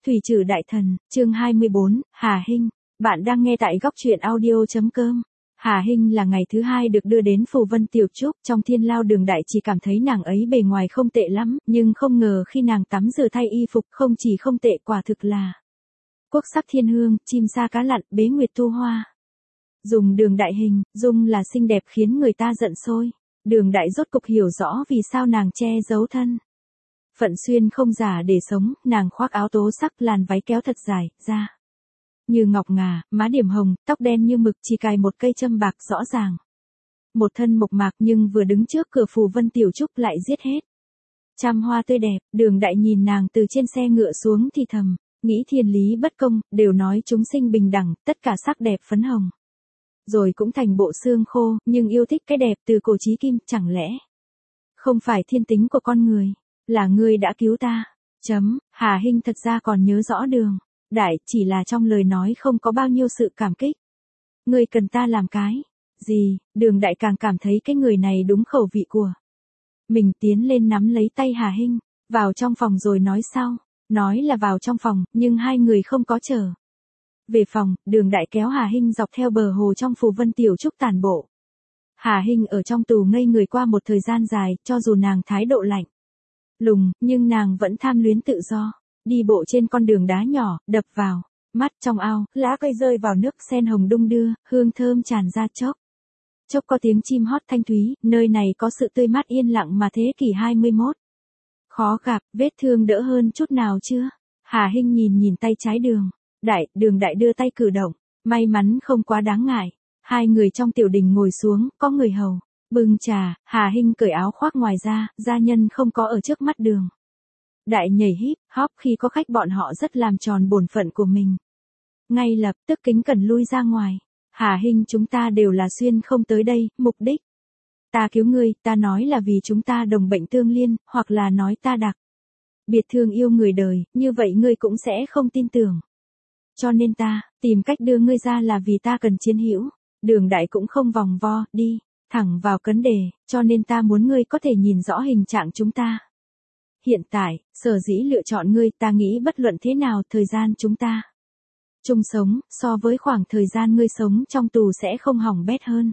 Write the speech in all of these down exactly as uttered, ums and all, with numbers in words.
Thủy Trử Đại Thần, chương hai mươi bốn, Hà Hinh. Bạn đang nghe tại góc truyện audio.com. Hà Hinh là ngày thứ hai được đưa đến Phù Vân Tiểu Trúc, trong Thiên Lao Đường Đại chỉ cảm thấy nàng ấy bề ngoài không tệ lắm, nhưng không ngờ khi nàng tắm rửa thay y phục không chỉ không tệ quả thực là quốc sắc thiên hương, chim sa cá lặn, bế nguyệt thu hoa. Dùng Đường Đại hình, dung là xinh đẹp khiến người ta giận sôi. Đường Đại rốt cục hiểu rõ vì sao nàng che giấu thân phận xuyên không giả để sống, nàng khoác áo tố sắc, làn váy kéo thật dài, da như ngọc ngà, má điểm hồng, tóc đen như mực, chỉ cài một cây châm bạc rõ ràng. Một thân mộc mạc nhưng vừa đứng trước cửa Phù Vân Tiểu Trúc lại giết hết trăm hoa tươi đẹp. Đường Đại nhìn nàng từ trên xe ngựa xuống thì thầm, nghĩ thiên lý bất công, đều nói chúng sinh bình đẳng, tất cả sắc đẹp phấn hồng rồi cũng thành bộ xương khô, nhưng yêu thích cái đẹp từ cổ chí kim, chẳng lẽ không phải thiên tính của con người? Là ngươi đã cứu ta. Chấm, Hà Hinh thật ra còn nhớ rõ Đường Đại, chỉ là trong lời nói không có bao nhiêu sự cảm kích. Ngươi cần ta làm cái gì? Đường Đại càng cảm thấy cái người này đúng khẩu vị của mình, tiến lên nắm lấy tay Hà Hinh, vào trong phòng rồi nói sau. Nói là vào trong phòng, nhưng hai người không có trở về phòng. Đường Đại kéo Hà Hinh dọc theo bờ hồ trong Phù Vân Tiểu Trúc tản bộ. Hà Hinh ở trong tù ngây người qua một thời gian dài, cho dù nàng thái độ lạnh lùng, nhưng nàng vẫn tham luyến tự do. Đi bộ trên con đường đá nhỏ, đập vào mắt, trong ao, lá cây rơi vào nước sen hồng đung đưa, hương thơm tràn ra, chốc chốc có tiếng chim hót thanh thúy. Nơi này có sự tươi mát yên lặng mà thế kỷ hai mươi mốt khó gặp. Vết thương đỡ hơn chút nào chưa? Hà Hinh nhìn nhìn tay trái Đường Đại. Đường Đại đưa tay cử động, may mắn không quá đáng ngại. Hai người trong tiểu đình ngồi xuống, có người hầu bưng trà. Hà Hinh cởi áo khoác ngoài ra, gia nhân không có ở trước mắt Đường Đại nhảy híp hop, khi có khách bọn họ rất làm tròn bổn phận của mình, ngay lập tức kính cẩn lui ra ngoài. Hà Hinh, chúng ta đều là xuyên không tới đây, mục đích ta cứu ngươi, ta nói là vì chúng ta đồng bệnh tương liên, hoặc là nói ta đặc biệt thương yêu người đời, như vậy ngươi cũng sẽ không tin tưởng. Cho nên ta tìm cách đưa ngươi ra là vì ta cần chiến hữu. Đường Đại cũng không vòng vo, đi thẳng vào vấn đề, cho nên ta muốn ngươi có thể nhìn rõ hình trạng chúng ta hiện tại. Sở dĩ lựa chọn ngươi, ta nghĩ bất luận thế nào, thời gian chúng ta chung sống, so với khoảng thời gian ngươi sống trong tù sẽ không hỏng bét hơn.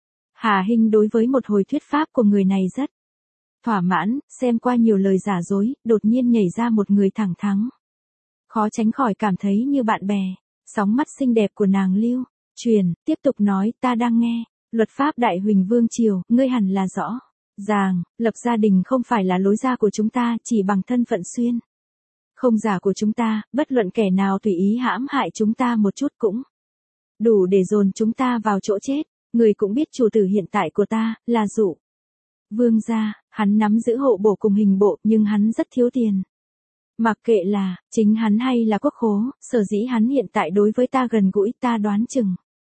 Hà Hinh đối với một hồi thuyết pháp của người này rất thỏa mãn, xem qua nhiều lời giả dối, đột nhiên nhảy ra một người thẳng thắn, khó tránh khỏi cảm thấy như bạn bè. Sóng mắt xinh đẹp của nàng lưu truyền, tiếp tục nói, ta đang nghe luật pháp Đại Huỳnh Vương Triều, ngươi hẳn là rõ ràng, lập gia đình không phải là lối ra của chúng ta, chỉ bằng thân phận xuyên không giả của chúng ta, bất luận kẻ nào tùy ý hãm hại chúng ta một chút cũng đủ để dồn chúng ta vào chỗ chết. Người cũng biết chủ tử hiện tại của ta là Dụ Vương gia, hắn nắm giữ hộ bộ cùng hình bộ, nhưng hắn rất thiếu tiền. Mặc kệ là chính hắn hay là quốc khố, sở dĩ hắn hiện tại đối với ta gần gũi, ta đoán chừng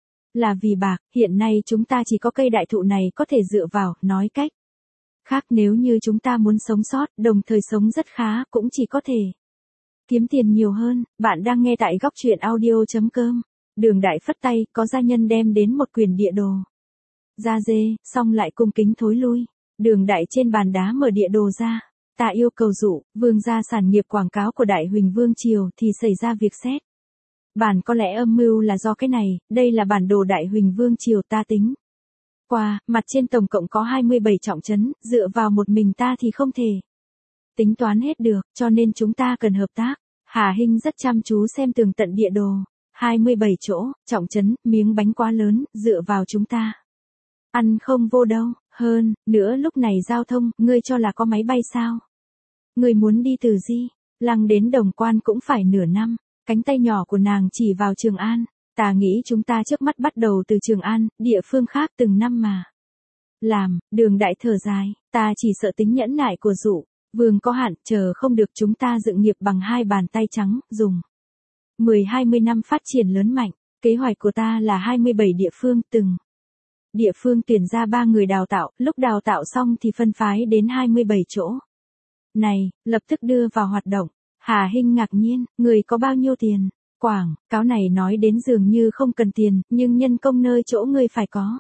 là vì bạc. Hiện nay chúng ta chỉ có cây đại thụ này có thể dựa vào, nói cách khác, nếu như chúng ta muốn sống sót, đồng thời sống rất khá, cũng chỉ có thể kiếm tiền nhiều hơn. Bạn đang nghe tại góc truyện audio.com. Đường Đại phất tay, có gia nhân đem đến một quyển địa đồ da dê, xong lại cung kính thối lui. Đường Đại trên bàn đá mở địa đồ ra. Ta yêu cầu Dụ Vương gia sản nghiệp quảng cáo của Đại Huỳnh Vương Triều thì xảy ra việc xét bản, có lẽ âm mưu là do cái này. Đây là bản đồ Đại Huỳnh Vương Triều ta tính qua, mặt trên tổng cộng có hai mươi bảy trọng trấn, dựa vào một mình ta thì không thể tính toán hết được, cho nên chúng ta cần hợp tác. Hà Hinh rất chăm chú xem tường tận địa đồ. hai mươi bảy chỗ, trọng trấn, miếng bánh quá lớn, dựa vào chúng ta ăn không vô đâu. Hơn nữa lúc này giao thông, ngươi cho là có máy bay sao? Ngươi muốn đi từ Di Lăng đến Đồng Quan cũng phải nửa năm. Cánh tay nhỏ của nàng chỉ vào Trường An. Ta nghĩ chúng ta trước mắt bắt đầu từ Trường An, địa phương khác từng năm mà làm. Đường Đại thở dài, ta chỉ sợ tính nhẫn nại của Dụ Vương có hạn, chờ không được chúng ta dựng nghiệp bằng hai bàn tay trắng, dùng mười hai mươi năm phát triển lớn mạnh. Kế hoạch của ta là hai mươi bảy địa phương, từng địa phương tuyển ra ba người đào tạo, lúc đào tạo xong thì phân phái đến hai mươi bảy chỗ này, lập tức đưa vào hoạt động. Hà Hinh ngạc nhiên, người có bao nhiêu tiền? Quảng cáo này nói đến dường như không cần tiền, nhưng nhân công nơi chỗ ngươi phải có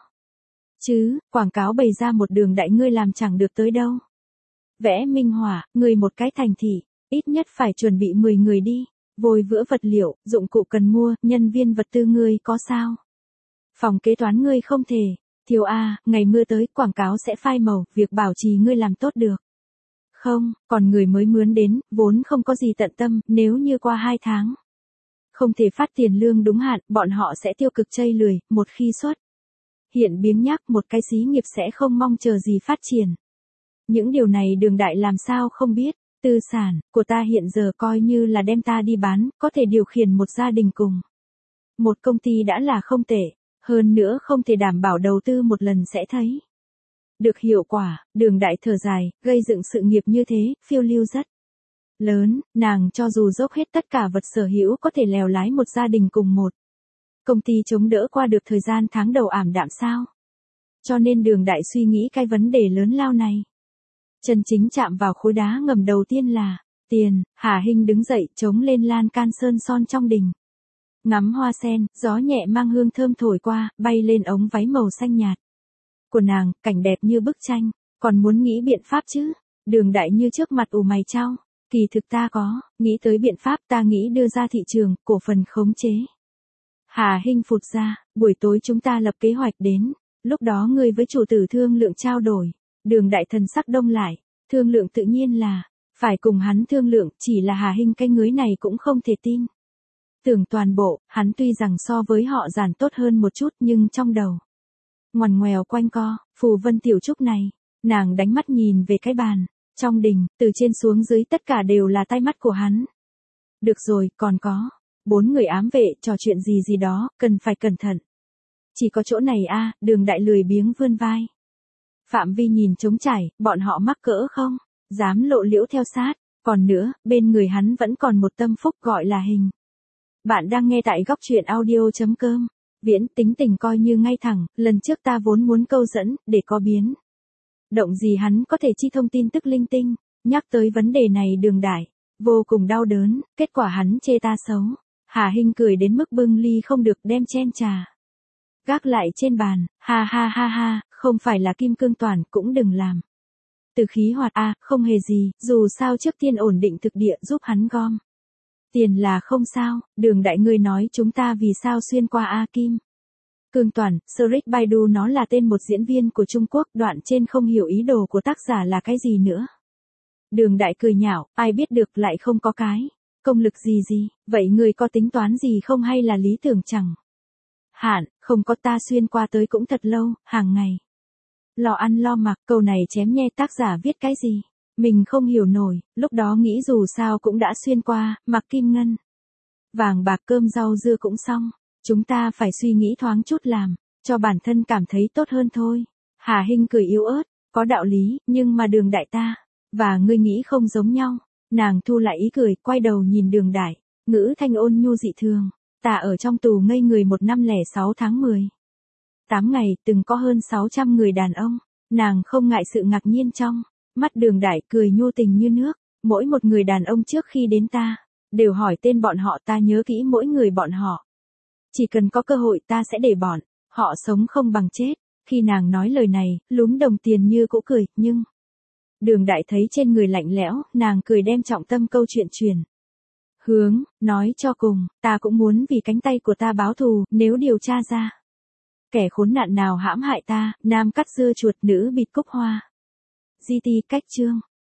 chứ. Quảng cáo bày ra một Đường Đại ngươi làm chẳng được tới đâu. Vẽ minh họa, người một cái thành thị, ít nhất phải chuẩn bị mười người đi. Vôi vữa vật liệu, dụng cụ cần mua, nhân viên vật tư ngươi có sao? Phòng kế toán ngươi không thể. Thiếu A, ngày mưa tới, quảng cáo sẽ phai màu, việc bảo trì ngươi làm tốt được. Không, còn người mới mướn đến, vốn không có gì tận tâm, nếu như qua hai tháng. Không thể phát tiền lương đúng hạn, bọn họ sẽ tiêu cực chây lười, một khi xuất. Hiện biếng nhác một cái xí nghiệp sẽ không mong chờ gì phát triển. Những điều này Đường Đại làm sao không biết, tư sản của ta hiện giờ coi như là đem ta đi bán, có thể điều khiển một gia đình cùng. Một công ty đã là không tệ, hơn nữa không thể đảm bảo đầu tư một lần sẽ thấy được hiệu quả. Đường Đại thở dài, gây dựng sự nghiệp như thế, phiêu lưu rất lớn, nàng cho dù dốc hết tất cả vật sở hữu có thể lèo lái một gia đình cùng một công ty chống đỡ qua được thời gian tháng đầu ảm đạm sao. Cho nên Đường Đại suy nghĩ cái vấn đề lớn lao này. Chân chính chạm vào khối đá ngầm đầu tiên là tiền. Hà Hinh đứng dậy chống lên lan can sơn son trong đình. Ngắm hoa sen, gió nhẹ mang hương thơm thổi qua, bay lên ống váy màu xanh nhạt của nàng, cảnh đẹp như bức tranh. Còn muốn nghĩ biện pháp chứ? Đường Đại như trước mặt ủ mày chau. Kỳ thực ta có, nghĩ tới biện pháp, ta nghĩ đưa ra thị trường, cổ phần khống chế. Hà Hinh phụt ra, buổi tối chúng ta lập kế hoạch đến, lúc đó ngươi với chủ tử thương lượng trao đổi. Đường Đại thần sắc đông lại, thương lượng tự nhiên là, phải cùng hắn thương lượng, chỉ là Hà Hinh cái ngưới này cũng không thể tin. Tưởng toàn bộ, hắn tuy rằng so với họ giản tốt hơn một chút nhưng trong đầu ngoằn ngoèo quanh co, Phù Vân Tiểu Trúc này, nàng đánh mắt nhìn về cái bàn, trong đình, từ trên xuống dưới tất cả đều là tay mắt của hắn. Được rồi, còn có, bốn người ám vệ, trò chuyện gì gì đó, cần phải cẩn thận. Chỉ có chỗ này a. Đường Đại lười biếng vươn vai. Phạm vi nhìn trống trải, bọn họ mắc cỡ không? Dám lộ liễu theo sát. Còn nữa, bên người hắn vẫn còn một tâm phúc gọi là Hình. Bạn đang nghe tại góc truyện audio.com. Viễn tính tình coi như ngay thẳng, lần trước ta vốn muốn câu dẫn, để có biến động gì hắn có thể chi thông tin tức linh tinh. Nhắc tới vấn đề này Đường Đại vô cùng đau đớn, kết quả hắn chê ta xấu. Hà Hinh cười đến mức bưng ly không được, đem chen trà gác lại trên bàn, ha ha ha ha, không phải là kim cương toàn, cũng đừng làm từ khí hoạt a. À, không hề gì, dù sao trước tiên ổn định thực địa giúp hắn gom tiền là không sao. Đường Đại ngươi nói chúng ta vì sao xuyên qua A Kim Cương Toàn. Sric Baidu nó là tên một diễn viên của Trung Quốc, đoạn trên không hiểu ý đồ của tác giả là cái gì nữa. Đường Đại cười nhạo, ai biết được, lại không có cái công lực gì gì, vậy người có tính toán gì không hay là lý tưởng chẳng hạn? Không có, ta xuyên qua tới cũng thật lâu, hàng ngày lo ăn lo mặc. Câu này chém nhe, tác giả viết cái gì mình không hiểu nổi, lúc đó nghĩ dù sao cũng đã xuyên qua, mặc kim ngân vàng bạc, cơm rau dưa cũng xong, chúng ta phải suy nghĩ thoáng chút làm cho bản thân cảm thấy tốt hơn thôi. Hà Hinh cười yếu ớt, có đạo lý, nhưng mà Đường Đại ta và ngươi nghĩ không giống nhau. Nàng thu lại ý cười, quay đầu nhìn Đường Đại, ngữ thanh ôn nhu dị thường. Ta ở trong tù ngây người một năm lẻ sáu tháng mười tám ngày, từng có hơn sáu trăm người đàn ông. Nàng không ngại sự ngạc nhiên trong mắt Đường Đại, cười nhu tình như nước. Mỗi một người đàn ông trước khi đến ta đều hỏi tên bọn họ, ta nhớ kỹ mỗi người bọn họ. Chỉ cần có cơ hội ta sẽ để bọn họ sống không bằng chết. Khi nàng nói lời này, lúm đồng tiền như cũ cười, nhưng Đường Đại thấy trên người lạnh lẽo, nàng cười đem trọng tâm câu chuyện truyền hướng, nói cho cùng, ta cũng muốn vì cánh tay của ta báo thù, nếu điều tra ra kẻ khốn nạn nào hãm hại ta. Nam cắt dưa chuột, nữ bịt cúc hoa. giê tê cách chương